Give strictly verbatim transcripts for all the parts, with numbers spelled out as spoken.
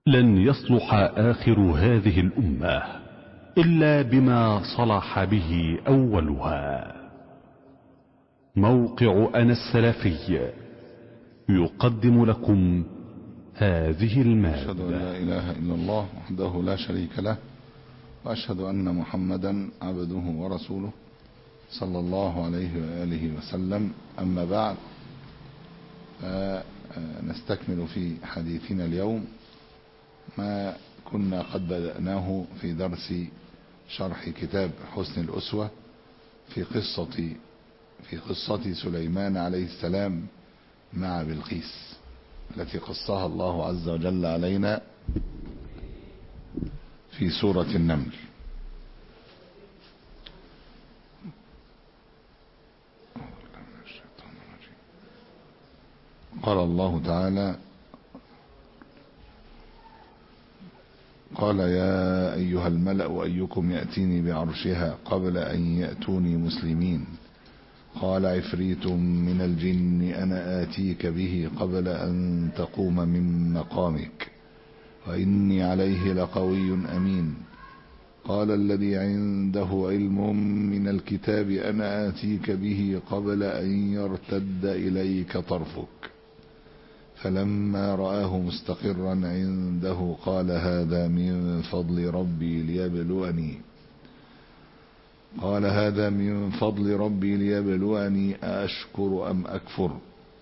لن يصلح آخر هذه الأمة إلا بما صلح به أولها. موقع أنا السلفي يقدم لكم هذه المادة. أشهد أن لا إله إلا الله وحده لا شريك له، وأشهد أن محمدا عبده ورسوله صلى الله عليه وآله وسلم. أما بعد، نستكمل في حديثنا اليوم ما كنا قد بدأناه في درس شرح كتاب حسن الأسوة في قصة في قصة سليمان عليه السلام مع بلقيس التي قصها الله عز وجل علينا في سورة النمل. قال الله تعالى: قال يا أيها الملأ أيكم يأتيني بعرشها قبل أن يأتوني مسلمين قال عفريت من الجن أنا آتيك به قبل أن تقوم من مقامك وإني عليه لقوي أمين قال الذي عنده علم من الكتاب أنا آتيك به قبل أن يرتد إليك طرفك فلما رآه مستقرا عنده قال هذا من فضل ربي ليبلوني قال هذا من فضل ربي ليبلوني أشكر أم أكفر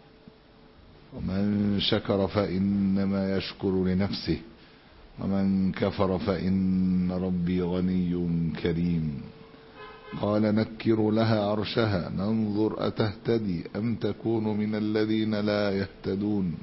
ومن شكر فإنما يشكر لنفسه ومن كفر فإن ربي غني كريم قال نكر لها عرشها ننظر أتهتدي أم تكون من الذين لا يهتدون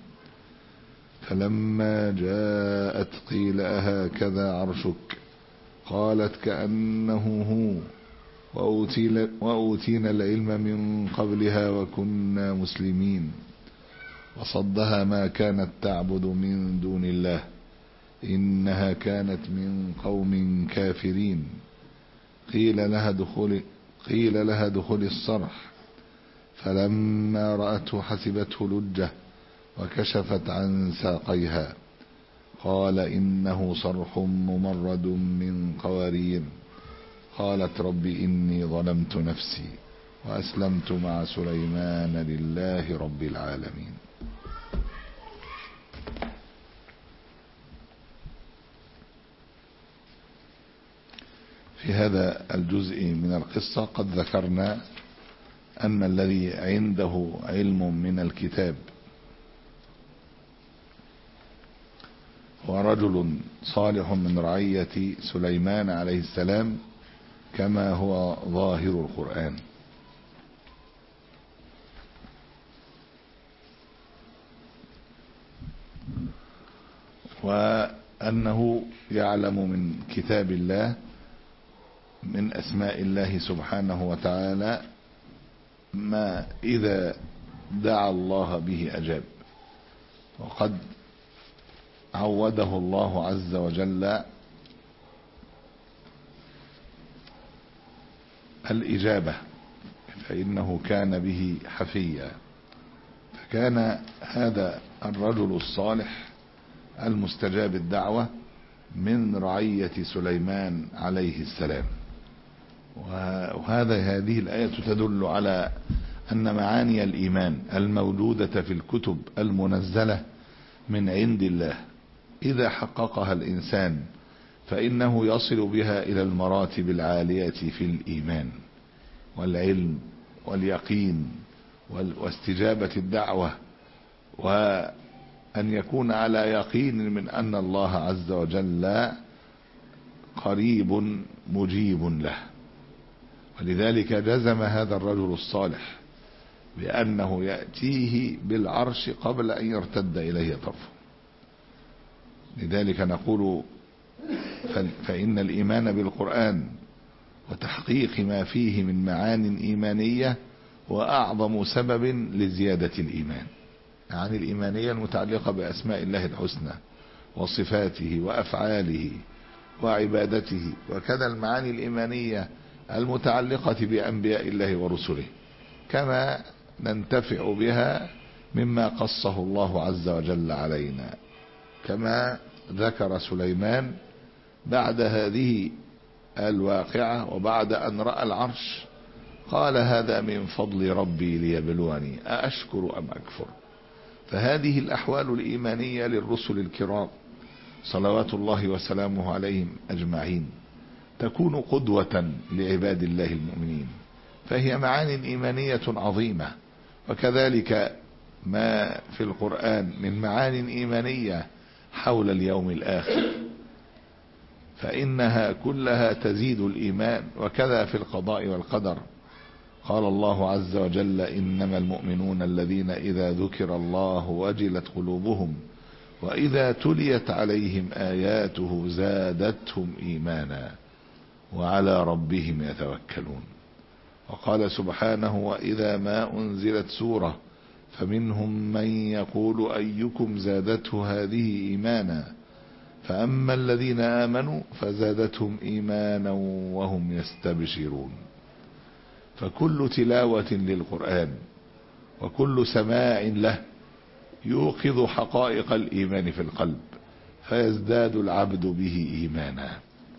فلما جاءت قيل أهكذا عرشك قالت كأنه هو وأوتينا العلم من قبلها وكنا مسلمين وصدها ما كانت تعبد من دون الله إنها كانت من قوم كافرين قيل لها دخل قيل لها دخل الصرح فلما رأته حسبته لجة وكشفت عن ساقيها قال إنه صرح ممرد من قوارير قالت رب إني ظلمت نفسي وأسلمت مع سليمان لله رب العالمين. في هذا الجزء من القصة قد ذكرنا أن الذي عنده علم من الكتاب هو رجل صالح من رعية سليمان عليه السلام كما هو ظاهر القرآن، وأنه يعلم من كتاب الله من أسماء الله سبحانه وتعالى ما إذا دعا الله به أجاب، وقد عوده الله عز وجل الإجابة فإنه كان به حفيا. فكان هذا الرجل الصالح المستجاب الدعوة من رعية سليمان عليه السلام. وهذا هذه الآية تدل على أن معاني الإيمان الموجودة في الكتب المنزلة من عند الله إذا حققها الإنسان فإنه يصل بها إلى المراتب العالية في الإيمان والعلم واليقين واستجابة الدعوة، وأن يكون على يقين من أن الله عز وجل قريب مجيب له. ولذلك جزم هذا الرجل الصالح بأنه يأتيه بالعرش قبل أن يرتد إليه طرفه. لذلك نقول فإن الإيمان بالقرآن وتحقيق ما فيه من معان إيمانية هو أعظم سبب لزيادة الإيمان، يعني الإيمانية المتعلقة بأسماء الله الحسنى وصفاته وأفعاله وعبادته، وكذا المعاني الإيمانية المتعلقة بأنبياء الله ورسله، كما ننتفع بها مما قصه الله عز وجل علينا، كما ذكر سليمان بعد هذه الواقعة وبعد أن رأى العرش قال هذا من فضل ربي ليبلوني أأشكر أم أكفر. فهذه الأحوال الإيمانية للرسل الكرام صلوات الله وسلامه عليهم أجمعين تكون قدوة لعباد الله المؤمنين، فهي معان إيمانية عظيمة. وكذلك ما في القرآن من معان إيمانية حول اليوم الآخر فإنها كلها تزيد الإيمان. وكذا في القضاء والقدر قال الله عز وجل إنما المؤمنون الذين إذا ذكر الله وجلت قلوبهم وإذا تليت عليهم آياته زادتهم إيمانا وعلى ربهم يتوكلون. وقال سبحانه وإذا ما أنزلت سورة فمنهم من يقول أيكم زادته هذه إيمانا فأما الذين آمنوا فزادتهم إيمانا وهم يستبشرون. فكل تلاوة للقرآن وكل سماع له يوقظ حقائق الإيمان في القلب فيزداد العبد به إيمانا.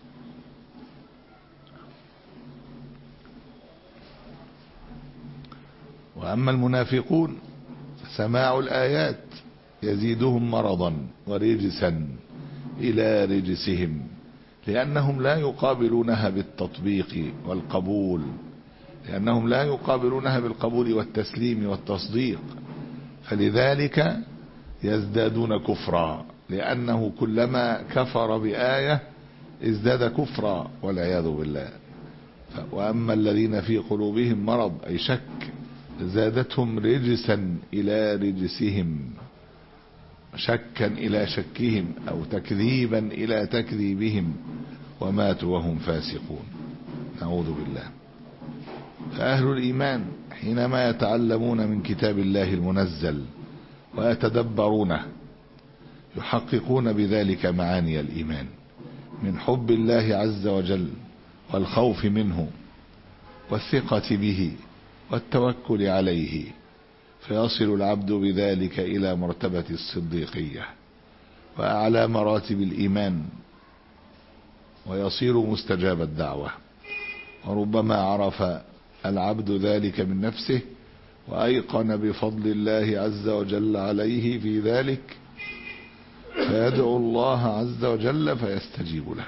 وأما المنافقون فسماع الآيات يزيدهم مرضا ورجسا إلى رجسهم لأنهم لا يقابلونها بالتطبيق والقبول لأنهم لا يقابلونها بالقبول والتسليم والتصديق، فلذلك يزدادون كفرا لأنه كلما كفر بآية ازداد كفرا والعياذ بالله. وأما الذين في قلوبهم مرض أي شك زادتهم رجسا إلى رجسهم، شكا إلى شكهم أو تكذيبا إلى تكذيبهم وماتوا وهم فاسقون، نعوذ بالله. فأهل الإيمان حينما يتعلمون من كتاب الله المنزل ويتدبرونه يحققون بذلك معاني الإيمان من حب الله عز وجل والخوف منه والثقة به والتوكل عليه، فيصل العبد بذلك إلى مرتبة الصديقية وأعلى مراتب الإيمان ويصير مستجاب الدعوة. وربما عرف العبد ذلك من نفسه وأيقن بفضل الله عز وجل عليه في ذلك فيدعو الله عز وجل فيستجيب له.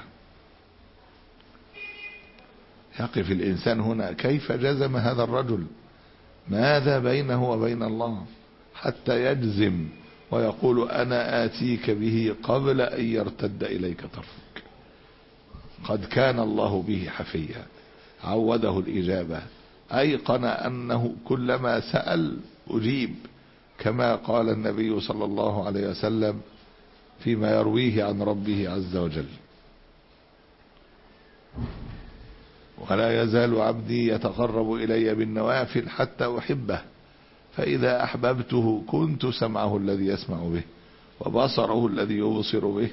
يقف الإنسان هنا كيف جزم هذا الرجل؟ ماذا بينه وبين الله حتى يجزم ويقول أنا آتيك به قبل أن يرتد إليك طرفك؟ قد كان الله به حفيا، عوده الإجابة، أيقن أنه كلما سأل أجيب، كما قال النبي صلى الله عليه وسلم فيما يرويه عن ربه عز وجل: ولا يزال عبدي يتقرب إلي بالنوافل حتى أحبه، فإذا أحببته كنت سمعه الذي يسمع به وبصره الذي يبصر به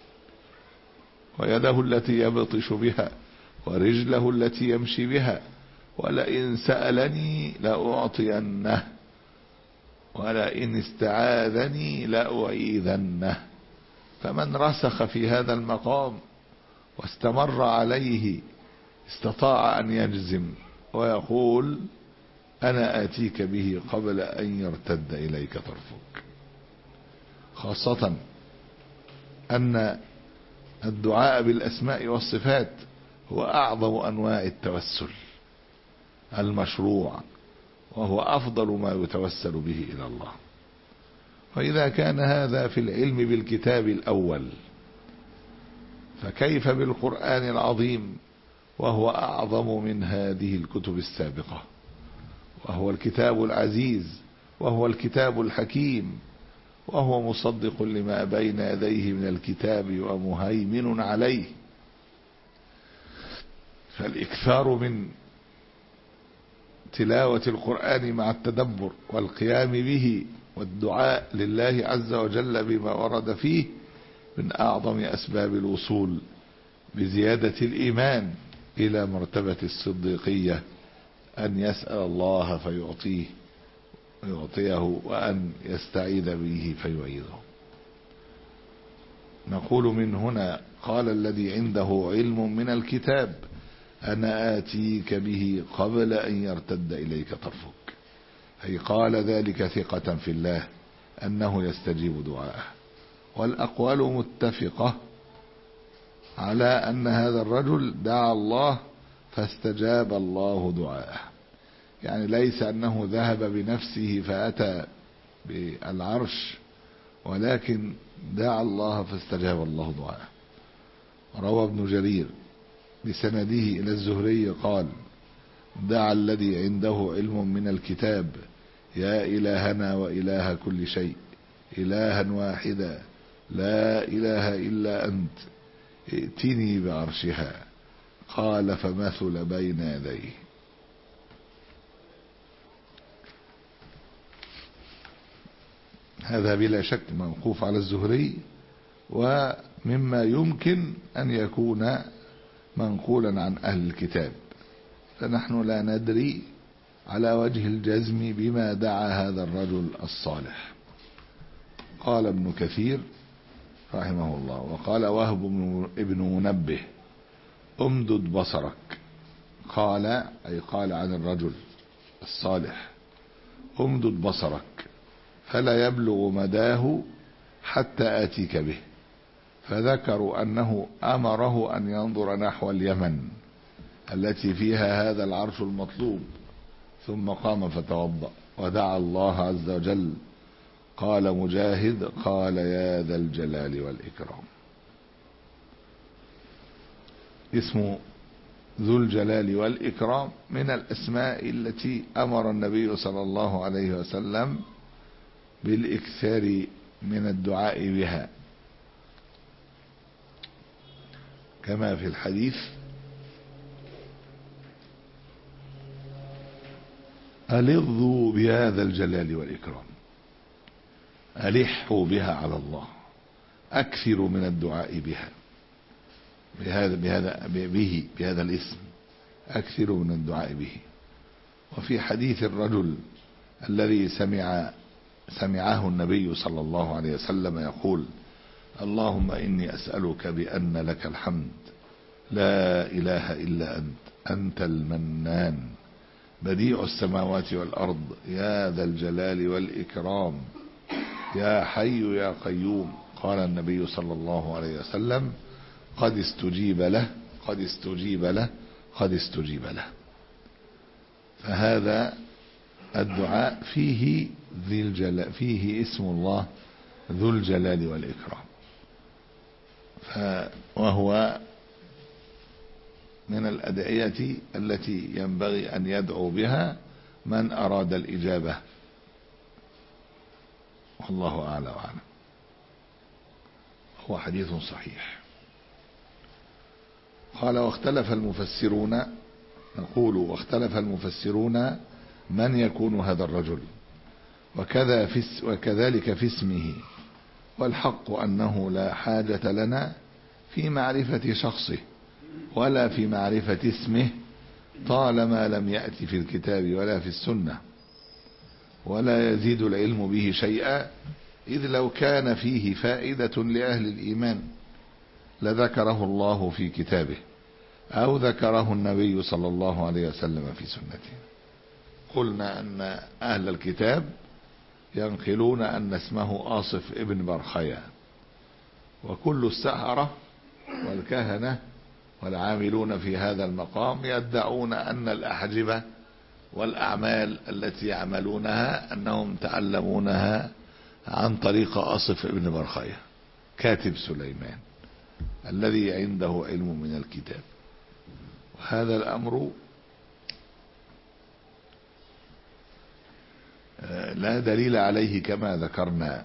ويده التي يبطش بها ورجله التي يمشي بها، ولئن سألني لأعطينه ولئن استعاذني لأعيذنه. فمن رسخ في هذا المقام واستمر عليه استطاع أن يجزم ويقول أنا آتيك به قبل أن يرتد إليك طرفك. خاصة أن الدعاء بالأسماء والصفات هو أعظم أنواع التوسل المشروع، وهو أفضل ما يتوسل به إلى الله. وإذا كان هذا في العلم بالكتاب الأول فكيف بالقرآن العظيم وهو أعظم من هذه الكتب السابقة، وهو الكتاب العزيز وهو الكتاب الحكيم وهو مصدق لما بين يديه من الكتاب ومهيمن عليه. فالإكثار من تلاوة القرآن مع التدبر والقيام به والدعاء لله عز وجل بما ورد فيه من أعظم أسباب الوصول بزيادة الإيمان إلى مرتبة الصديقية، أن يسأل الله فيعطيه ويعطيه وأن يستعيذ به فيعيذه. نقول من هنا قال الذي عنده علم من الكتاب أنا آتيك به قبل أن يرتد إليك طرفك، أي قال ذلك ثقة في الله أنه يستجيب دعاءه. والأقوال متفقة على أن هذا الرجل دعا الله فاستجاب الله دعاءه، يعني ليس أنه ذهب بنفسه فأتى بالعرش، ولكن دعا الله فاستجاب الله دعاءه. روى ابن جرير بسنده إلى الزهري قال دعا الذي عنده علم من الكتاب يا إلهنا وإله كل شيء إلها واحدا لا إله إلا أنت ائتني بعرشها، قال فمثل بين يديه. هذا بلا شك موقوف على الزهري، ومما يمكن أن يكون منقولا عن أهل الكتاب، فنحن لا ندري على وجه الجزم بما دعا هذا الرجل الصالح. قال ابن كثير رحمه الله وقال وهب ابن منبه امدد بصرك، قال أي قال عن الرجل الصالح امدد بصرك فلا يبلغ مداه حتى آتيك به، فذكروا أنه أمره أن ينظر نحو اليمن التي فيها هذا العرش المطلوب، ثم قام فتوضأ ودعا الله عز وجل. قال مجاهد قال يا ذا الجلال والإكرام. اسم ذو الجلال والإكرام من الأسماء التي أمر النبي صلى الله عليه وسلم بالإكثار من الدعاء بها، كما في الحديث ألظوا بهذا الجلال والإكرام، ألحوا بها على الله، أكثروا من الدعاء بها بهذا بهذا به بهذا الاسم، أكثروا من الدعاء به. وفي حديث الرجل الذي سمع سمعه النبي صلى الله عليه وسلم يقول اللهم إني أسألك بأن لك الحمد لا إله إلا أنت أنت المنان بديع السماوات والأرض يا ذا الجلال والإكرام يا حي يا قيوم، قال النبي صلى الله عليه وسلم قد استجيب له قد استجيب له قد استجيب له. فهذا الدعاء فيه ذي الجلال، فيه اسم الله ذو الجلال والإكرام، وهو من الأدعية التي ينبغي أن يدعو بها من أراد الإجابة، والله أعلى وأعلم. هو حديث صحيح. قال واختلف المفسرون، نقول واختلف المفسرون من يكون هذا الرجل، وكذا في وكذلك في اسمه، والحق أنه لا حاجة لنا في معرفة شخصه ولا في معرفة اسمه طالما لم يأتي في الكتاب ولا في السنة، ولا يزيد العلم به شيئا، إذ لو كان فيه فائدة لأهل الإيمان لذكره الله في كتابه أو ذكره النبي صلى الله عليه وسلم في سنته. قلنا أن أهل الكتاب ينقلون أن اسمه آصف ابن برخيا، وكل السحرة والكهنة والعاملون في هذا المقام يدعون أن الأحجبة والأعمال التي يعملونها أنهم تعلمونها عن طريق آصف ابن برخيا كاتب سليمان الذي عنده علم من الكتاب. وهذا الأمر لا دليل عليه كما ذكرنا،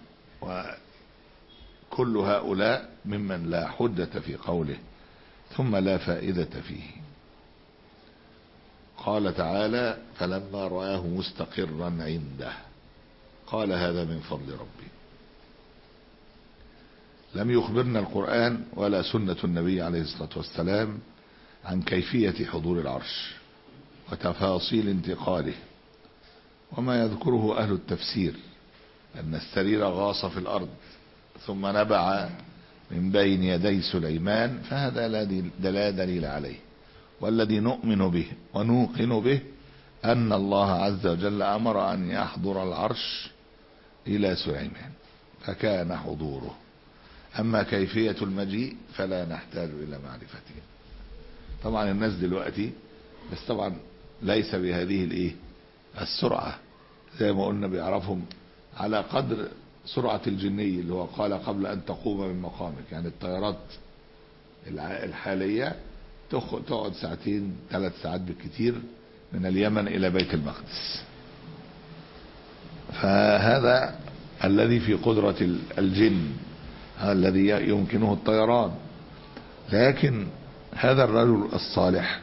وكل هؤلاء ممن لا حجة في قوله ثم لا فائدة فيه. قال تعالى فلما رآه مستقرا عنده قال هذا من فضل ربي. لم يخبرنا القرآن ولا سنة النبي عليه الصلاة والسلام عن كيفية حضور العرش وتفاصيل انتقاله، وما يذكره أهل التفسير أن السرير غاص في الأرض ثم نبع من بين يدي سليمان، فهذا لا دليل عليه. والذي نؤمن به ونوقن به أن الله عز وجل أمر أن يحضر العرش إلى سليمان فكان حضوره. أما كيفية المجيء فلا نحتاج إلى معرفته. طبعا الناس دلوقتي بس طبعا ليس بهذه الايه السرعة، زي ما قلنا بيعرفهم على قدر سرعة الجني اللي هو قال قبل أن تقوم من مقامك. يعني الطيارات الحالية تقعد ساعتين ثلاث ساعات بالكثير من اليمن إلى بيت المقدس. فهذا الذي في قدرة الجن الذي يمكنه الطيران. لكن هذا الرجل الصالح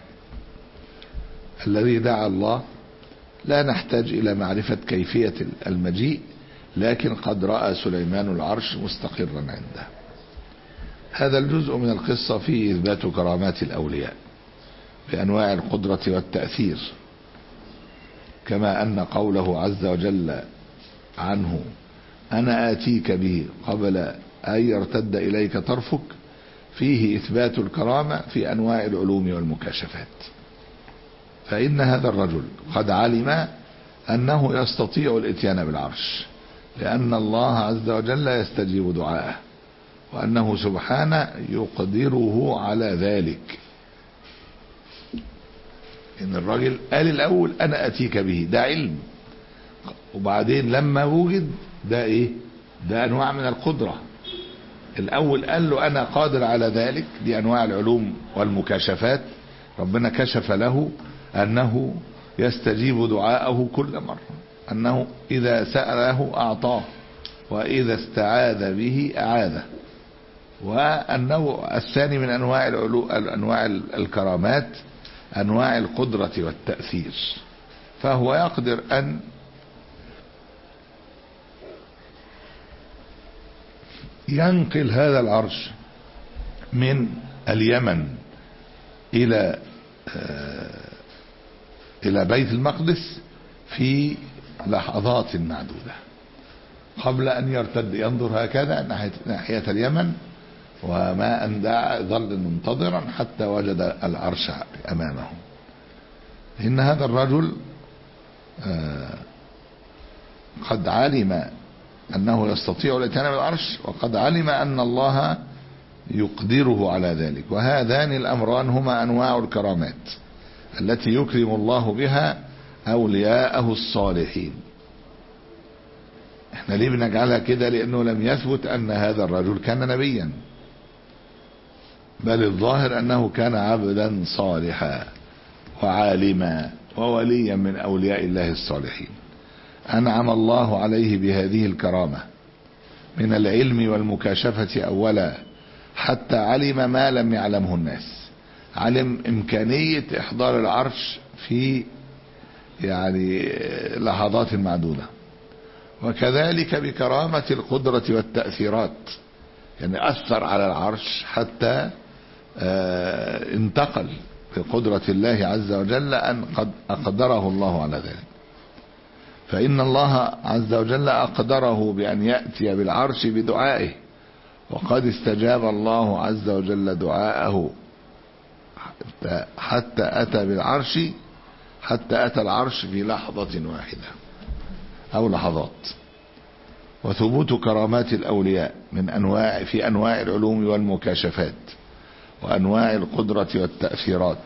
الذي دعا الله لا نحتاج إلى معرفة كيفية المجيء، لكن قد رأى سليمان العرش مستقرا عنده. هذا الجزء من القصة فيه إثبات كرامات الأولياء بأنواع القدرة والتأثير، كما أن قوله عز وجل عنه أنا آتيك به قبل أن يرتد إليك طرفك فيه إثبات الكرامة في أنواع العلوم والمكاشفات. فإن هذا الرجل قد علم أنه يستطيع الإتيان بالعرش لأن الله عز وجل يستجيب دعاءه، وأنه سبحانه يقدره على ذلك. إن الرجل قال الأول أنا أتيك به، ده علم، وبعدين لما وجد ده إيه؟ ده أنواع من القدرة. الأول قال له أنا قادر على ذلك، دي أنواع العلوم والمكاشفات. ربنا كشف له أنه يستجيب دعاءه كل مرة، أنه إذا سأله أعطاه وإذا استعاذ به أعاذه. وأنه الثاني من أنواع العلو أنواع الكرامات أنواع القدرة والتأثير، فهو يقدر أن ينقل هذا العرش من اليمن إلى إلى بيت المقدس في لحظات معدودة قبل أن يرتد. ينظر هكذا ناحية, ناحية اليمن وما أن ظل منتظرا حتى وجد العرش أمامه. إن هذا الرجل قد علم أنه يستطيع الاتيان بالعرش، وقد علم أن الله يقدره على ذلك. وهذان الأمران هما أنواع الكرامات التي يكرم الله بها أولياءه الصالحين. احنا ليه بنجعلها كده؟ لأنه لم يثبت أن هذا الرجل كان نبيا، بل الظاهر أنه كان عبدا صالحا وعالما ووليا من أولياء الله الصالحين. أنعم الله عليه بهذه الكرامة من العلم والمكاشفة أولا، حتى علم ما لم يعلمه الناس. علم إمكانية إحضار العرش في يعني لحظات معدودة. وكذلك بكرامة القدرة والتأثيرات، يعني أثر على العرش حتى انتقل بقدرة الله عز وجل أن قد أقدره الله على ذلك. فإن الله عز وجل أقدره بأن يأتي بالعرش بدعائه، وقد استجاب الله عز وجل دعاءه حتى أتى بالعرش حتى أتى العرش في لحظة واحدة أو لحظات. وثبوت كرامات الأولياء من أنواع في أنواع العلوم والمكاشفات وأنواع القدرة والتأثيرات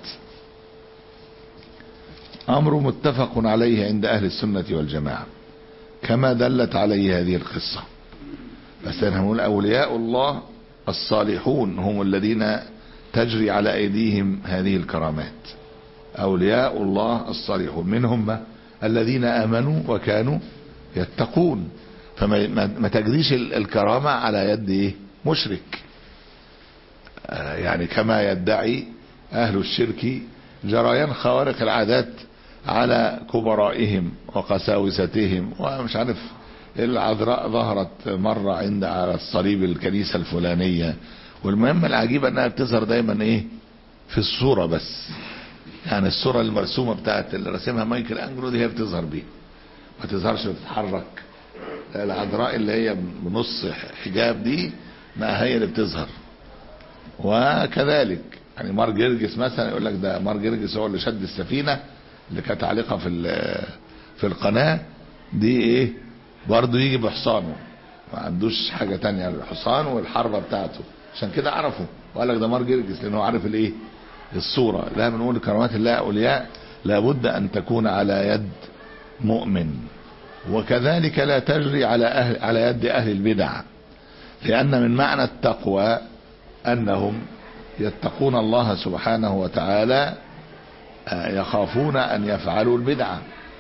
أمر متفق عليه عند أهل السنة والجماعة، كما دلت عليه هذه القصة. بس هم أولياء الله الصالحون هم الذين تجري على أيديهم هذه الكرامات. أولياء الله الصالحون منهم الذين آمنوا وكانوا يتقون، فما تجريش الكرامة على يد إيه؟ مشرك، يعني كما يدعي أهل الشرك جريان خوارق العادات على كبرائهم وقساوستهم. ومش عارف العذراء ظهرت مرة عند على الصليب الكنيسة الفلانية، والمهم العجيب انها بتظهر دايما ايه في الصورة بس، يعني الصورة المرسومة بتاعت اللي رسمها مايكل انجلو دي هي بتظهر بيه، ما تظهرش بتتحرك. العذراء اللي هي بنص حجاب دي ما هي اللي بتظهر، وكذلك يعني مار جرجس مثلا يقول لك ده مار جرجس هو اللي شد السفينة اللي كانت عالقة في في القناة دي ايه برضه يجي بحصانه ما عندوش حاجة تانية الحصان والحربة بتاعته عشان كده عرفه وقال لك ده مار جرجس لانه عارف الايه الصورة. لا بنقول كرامات الله اولياء لابد ان تكون على يد مؤمن وكذلك لا تجري على أهل على يد اهل البدع لان من معنى التقوى انهم يتقون الله سبحانه وتعالى يخافون ان يفعلوا البدعة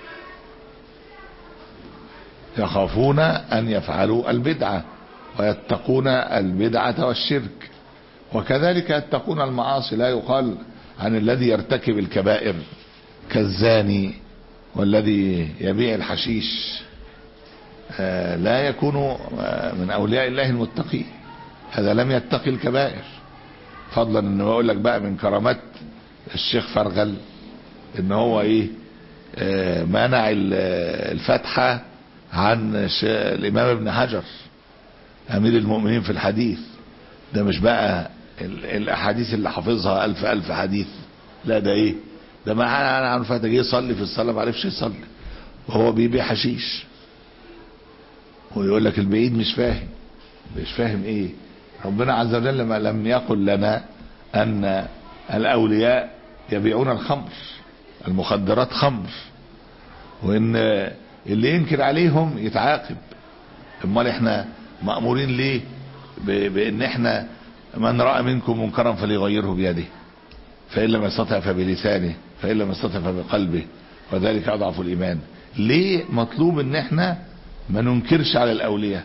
يخافون ان يفعلوا البدعة ويتقون البدعة والشرك وكذلك يتقون المعاصي. لا يقال عن الذي يرتكب الكبائر كالزاني والذي يبيع الحشيش لا يكون من اولياء الله المتقين هذا لم يتقي الكبائر فضلا انه يقول لك بقى من كرامات الشيخ فرغل ان هو ايه منع الفتحة عن الامام ابن حجر امير المؤمنين في الحديث. ده مش بقى الاحاديث اللي حافظها الف الف حديث لا ده ايه ده ما انا عن فتح جه يصلي في الصلاة ما عرفش يصلي وهو بيبيع حشيش ويقول لك البعيد مش فاهم مش فاهم ايه. ربنا عز وجل ما لم يقل لنا ان الاولياء يبيعون الخمر المخدرات خمر وان اللي ينكر عليهم يتعاقب. امال احنا مأمورين ليه بان احنا من رأى منكم منكرا فليغيره بيده فإن لم يستطع فبلسانه فإن لم يستطع فبقلبه وذلك اضعف الايمان. ليه مطلوب ان احنا ما ننكرش على الاولياء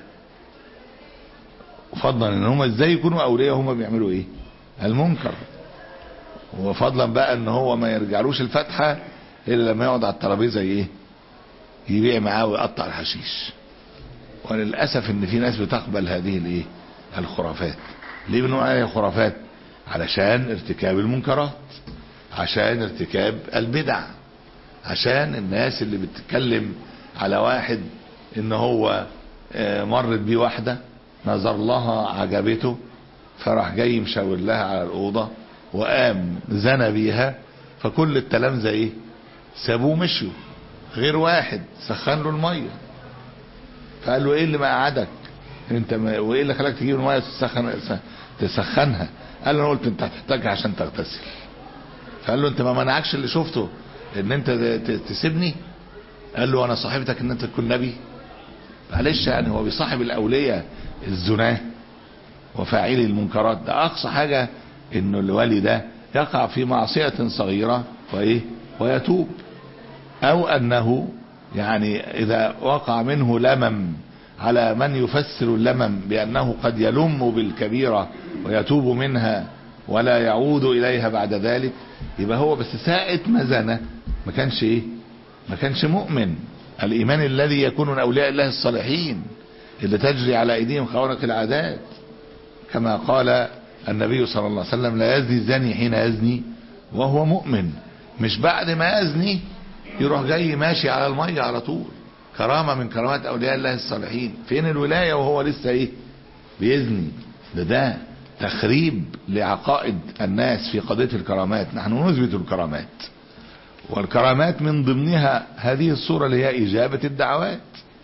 فضلا ان هم ازاي يكونوا اولياء هم بيعملوا ايه المنكر وفضلا بقى ان هو ما يرجعلوش الفتحة الا لما يقعد على الترابيزه ايه يبيع معاه ويقطع الحشيش. وللاسف ان في ناس بتقبل هذه الايه الخرافات. ليه بنقول عليها خرافات؟ علشان ارتكاب المنكرات عشان ارتكاب البدع عشان الناس اللي بتتكلم على واحد ان هو مرت بيه واحدة نظر لها عجبته فراح جاي مشاور لها على الأوضة وقام زنى بيها فكل التلامذة ايه سابوه مشوا غير واحد سخن له المية فقال له ايه اللي ما قعدك انت ما وايه اللي خلاك تجيب المية تسخن تسخنها؟ قال له انا قلت انت هتحتاجها عشان تغتسل. فقال له انت ما منعكش اللي شفته ان انت تسيبني؟ قال له انا صاحبتك ان انت تكون نبي؟ معلش يعني هو بيصاحب الاولياء الزناه وفاعلي المنكرات ده اقصى حاجة انه الولي ده يقع في معصية صغيرة وايه ويتوب او انه يعني اذا وقع منه لمم على من يفسر اللمم بانه قد يلم بالكبيرة ويتوب منها ولا يعود اليها بعد ذلك يبقى هو بس ساعة ما زنى ما كانش ايه ما كانش مؤمن. الايمان الذي يكون من اولياء الله الصالحين اللي تجري على ايديهم خوارق العادات كما قال النبي صلى الله عليه وسلم لا يزني الزاني حين يزني وهو مؤمن. مش بعد ما يزني يروح جاي ماشي على المية على طول. كرامة من كرامات اولياء الله الصالحين. فين الولاية وهو لسه ايه بيزني؟ ده ده تخريب لعقائد الناس في قضية الكرامات. نحن نثبت الكرامات والكرامات من ضمنها هذه الصورة اللي هي اجابة الدعوات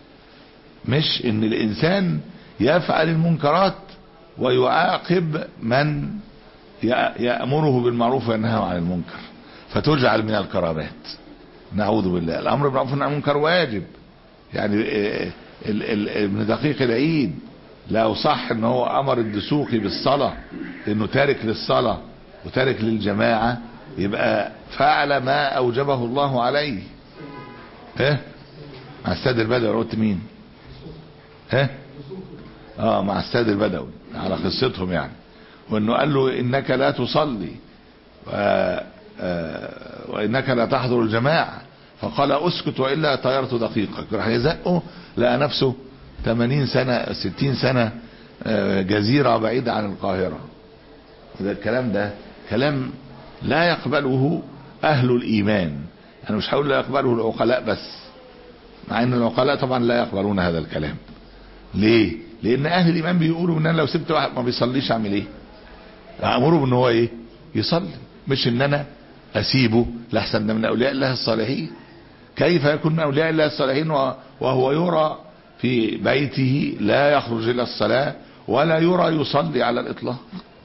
مش ان الانسان يفعل المنكرات ويعاقب من يأمره بالمعروف وينهى عن المنكر فتجعل من الكرامات. نعوذ بالله. الامر بالمعروف والنهي عن المنكر واجب. يعني ابن دقيق العيد لو صح ان هو امر الدسوقي بالصلاة انه تارك للصلاة وتارك للجماعة يبقى فعل ما اوجبه الله عليه. ها مع السيد البدوي قلت مين؟ ها اه مع السيد البدوي على قصتهم يعني وانه قال له انك لا تصلي و... آه... وانك لا تحضر الجماعة فقال اسكت والا طيرت دقيقك. راح يزقه لقى نفسه ثمانين سنة ستين سنة آه جزيرة بعيدة عن القاهرة. وده الكلام ده كلام لا يقبله اهل الايمان. انا مش هقول لا يقبله العقلاء بس مع ان العقلاء طبعا لا يقبلون هذا الكلام. ليه؟ لان اهل الايمان بيقولوا ان انا لو سبت واحد ما بيصليش اعمل ايه؟ امره بان هو ايه يصلي، مش ان انا اسيبه لحسن ده من اولياء الله الصالحين. كيف يكون من اولياء الله الصالحين وهو يرى في بيته لا يخرج الى الصلاة ولا يرى يصلي على الاطلاق؟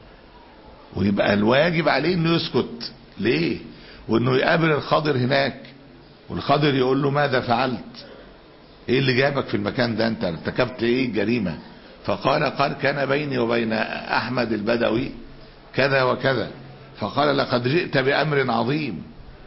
ويبقى الواجب عليه انه يسكت ليه، وانه يقابل الخضر هناك والخضر يقول له ماذا فعلت، ايه اللي جابك في المكان ده، انت ارتكبت ايه جريمة؟ فقال قال كان بيني وبين احمد البدوي كذا وكذا، فقال لقد جئت بامر عظيم.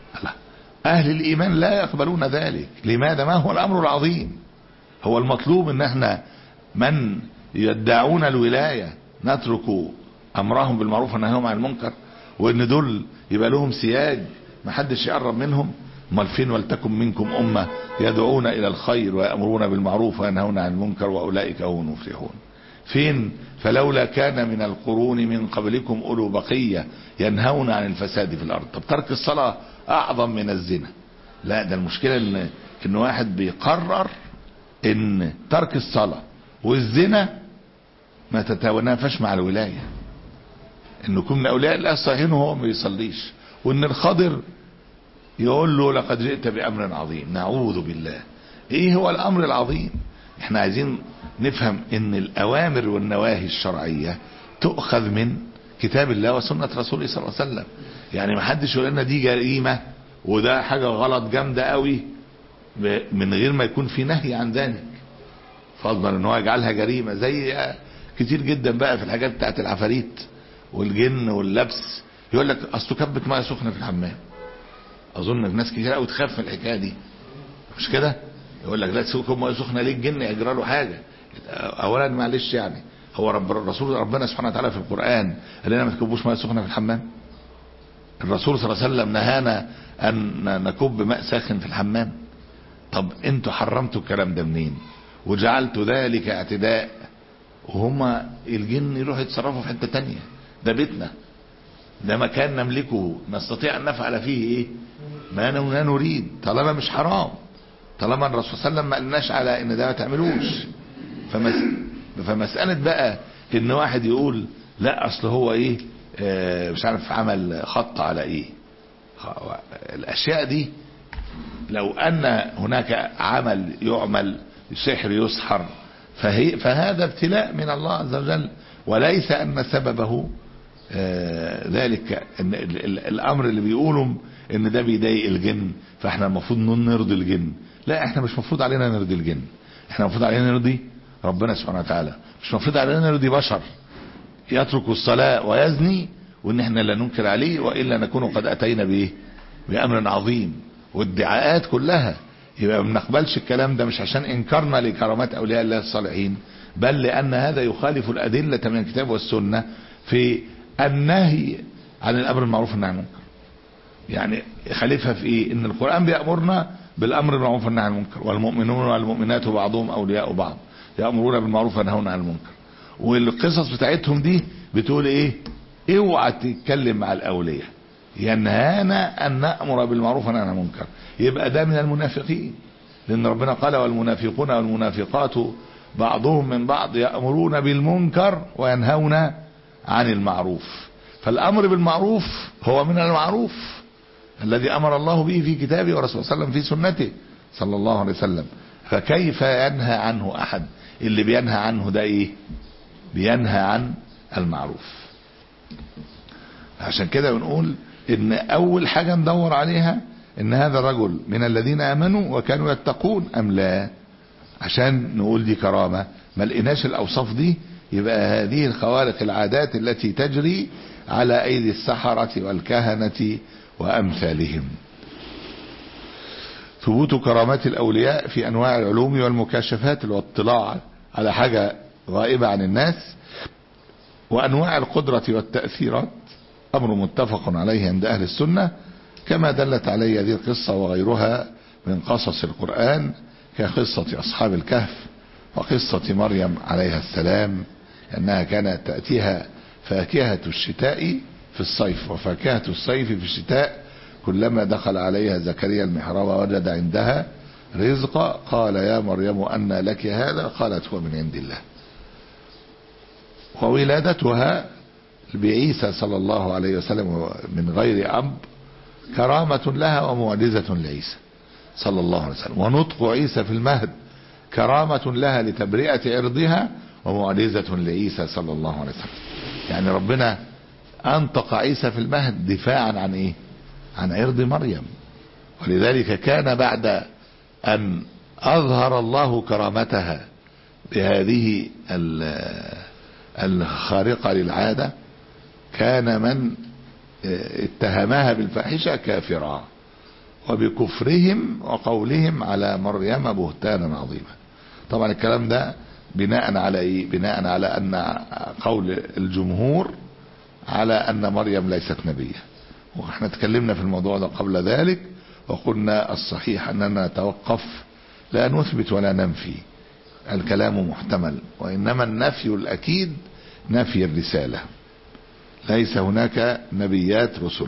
اهل الايمان لا يقبلون ذلك. لماذا؟ ما هو الامر العظيم؟ هو المطلوب ان احنا من يدعون الولاية نترك امرهم بالمعروف ونهيهم عن المنكر، وان دول يبقى لهم سياج ما حدش يقرب منهم؟ امال فين ولتكن منكم امة يدعون الى الخير ويأمرون بالمعروف وينهون عن المنكر واولئك هم المفلحون؟ فين؟ فلولا كان من القرون من قبلكم اولو بقية ينهون عن الفساد في الارض. طب ترك الصلاة اعظم من الزنا؟ لا، ده المشكلة ان ان واحد بيقرر ان ترك الصلاة والزنا ما تتنافاش مع الولاية، انه يكون من اولياء الله الصالحين وهو ما بيصليش، وان الخضر يقول له لقد جئت بامر عظيم. نعوذ بالله. ايه هو الامر العظيم؟ احنا عايزين نفهم ان الاوامر والنواهي الشرعية تؤخذ من كتاب الله وسنة رسوله صلى الله عليه وسلم. يعني ما حدش يقول لنا دي جريمة وده حاجة غلط جامدة قوي من غير ما يكون في نهي عن ذلك، فاضمن ان هو يجعلها جريمة. زي كتير جدا بقى في الحاجات بتاعت العفاريت والجن واللبس، يقول لك اصله كبت ميه سخنه في الحمام. اظن الناس كتير قوي تخاف من الحكايه دي، مش كده؟ يقول لك لا تكب ميه سخنه ليه، الجن يجرى له حاجه. اولا معلش، يعني هو رب الرسول ربنا سبحانه وتعالى في القران قال لنا ما تكبوش ميه سخنه في الحمام؟ الرسول صلى الله عليه وسلم نهانا ان نكب ماء ساخن في الحمام. طب انتوا حرمتوا الكلام ده منين وجعلتوا ذلك اعتداء، وهما الجن يروحوا يتصرفوا في حته تانية؟ ده بيتنا، ده مكان نملكه، نستطيع ان نفعل فيه ايه ما نريد، طالما مش حرام، طالما الرسول صلى الله عليه وسلم ما قالناش على ان ده ما تعملوش. فمس... فمسألة بقى ان واحد يقول لا اصل هو ايه اه مش عارف عمل خط على ايه، الاشياء دي لو ان هناك عمل يعمل سحر يسحر فهي فهذا ابتلاء من الله عز وجل، وليس ان سببه آه ذلك إن الامر اللي بيقولوا ان ده بيضايق الجن فاحنا المفروض نرضي الجن. لا، احنا مش مفروض علينا نرضي الجن، احنا المفروض علينا نرضي ربنا سبحانه وتعالى. مش مفروض علينا نرضي بشر يترك الصلاة ويزني وان احنا لا ننكر عليه والا نكون قد اتينا بايه بامر عظيم. والدعاءات كلها يبقى ما بنقبلش الكلام ده مش عشان انكرنا لكرامات اولياء الله الصالحين، بل لان هذا يخالف الادله من الكتاب والسنه في النهي عن الامر المعروف والنهي عن المنكر. يعني خليفها في ايه؟ ان القرآن بيأمرنا بالامر بالمعروف والنهي عن المنكر، والمؤمنون والمؤمنات بعضهم اولياء بعض يأمرون بالمعروف وينهون عن المنكر. والقصص بتاعتهم دي بتقول ايه؟ اوعى تتكلم مع الاولياء، ينهانا ان نأمر بالمعروف وننهى عن المنكر. يبقى ده من المنافقين، لان ربنا قال والمنافقون والمنافقات بعضهم من بعض يأمرون بالمنكر وينهون عن المعروف. فالامر بالمعروف هو من المعروف الذي امر الله به في كتابه ورسوله صلى الله عليه وسلم في سنته صلى الله عليه وسلم. فكيف ينهى عنه احد؟ اللي بينهى عنه ده ايه؟ بينهى عن المعروف. عشان كده بنقول ان اول حاجة ندور عليها ان هذا الرجل من الذين امنوا وكانوا يتقون ام لا، عشان نقول دي كرامة. ما لقيناش الاوصاف دي يبقى هذه الخوارق العادات التي تجري على ايدي السحرة والكهنة وامثالهم. ثبوت كرامات الاولياء في انواع العلوم والمكاشفات والاطلاع على حاجة غائبة عن الناس، وانواع القدرة والتأثيرات امر متفق عليه عند اهل السنة، كما دلت عليه هذه القصة وغيرها من قصص القرآن كقصة اصحاب الكهف وقصة مريم عليها السلام، انها كانت تأتيها فاكهة الشتاء في الصيف وفاكهة الصيف في الشتاء، كلما دخل عليها زكريا المحراب وجد عندها رزقا قال يا مريم أنى لك هذا؟ قالت هو من عند الله. وولادتها بعيسى صلى الله عليه وسلم من غير أب كرامة لها ومعجزة لعيسى صلى الله عليه وسلم، ونطق عيسى في المهد كرامة لها لتبرئة عرضها ومعجزة لعيسى صلى الله عليه وسلم. يعني ربنا أنطق عيسى في المهد دفاعا عن إيه؟ عن عرض مريم. ولذلك كان بعد أن أظهر الله كرامتها بهذه الخارقة للعادة كان من اتهمها بالفاحشة كافرا، وبكفرهم وقولهم على مريم بهتانا عظيما. طبعا الكلام ده بناء على ايه؟ بناء على ان قول الجمهور على ان مريم ليست نبية، واحنا تكلمنا في الموضوع ده قبل ذلك وقلنا الصحيح اننا نتوقف لا نثبت ولا ننفي، الكلام محتمل، وانما النفي الاكيد نفي الرسالة. ليس هناك نبيات رسل،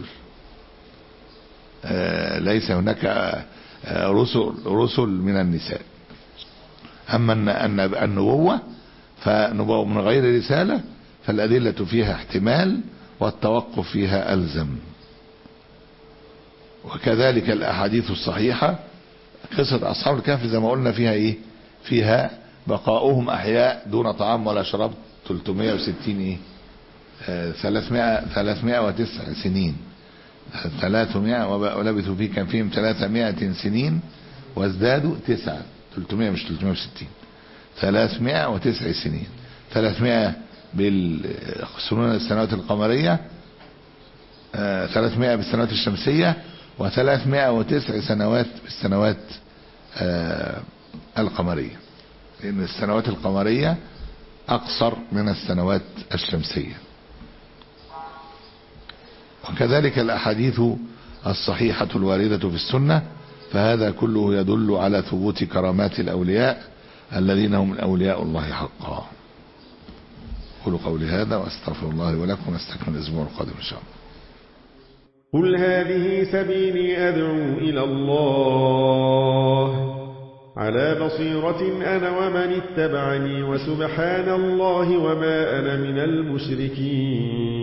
آه ليس هناك آه رسل رسل من النساء. اما النبوة فنبوة من غير رسالة فالأدلة فيها احتمال والتوقف فيها ألزم. وكذلك الأحاديث الصحيحة قصة أصحاب الكهف زي ما قلنا فيها ايه؟ فيها بقاؤهم أحياء دون طعام ولا شراب ثلاثمائة وستين ايه؟ ثلاثمائة ثلاثمائة وتسع سنين، ثلاثمائة ولبثوا فيه كان فيهم ثلاثمائة سنين وازدادوا تسعة، ثلاثمائة مش ثلاثمائة وستين، ثلاثمائة وتسع سنين، ثلاثمائة بالسنون السنوات القمرية، ثلاثمائة بالسنوات الشمسية، وثلاثمائة وتسع سنوات بالسنوات القمرية، لأن السنوات القمرية أقصر من السنوات الشمسية. وكذلك الأحاديث الصحيحة الواردة في السنة، فهذا كله يدل على ثبوت كرامات الأولياء الذين هم أولياء الله حقا. قولوا قولي هذا وأستغفر الله ولكم، ونستكمل الأسبوع القادم إن شاء الله. قل هذه سبيلي أدعو إلى الله على بصيرة أنا ومن اتبعني، وسبحان الله وما أنا من المشركين.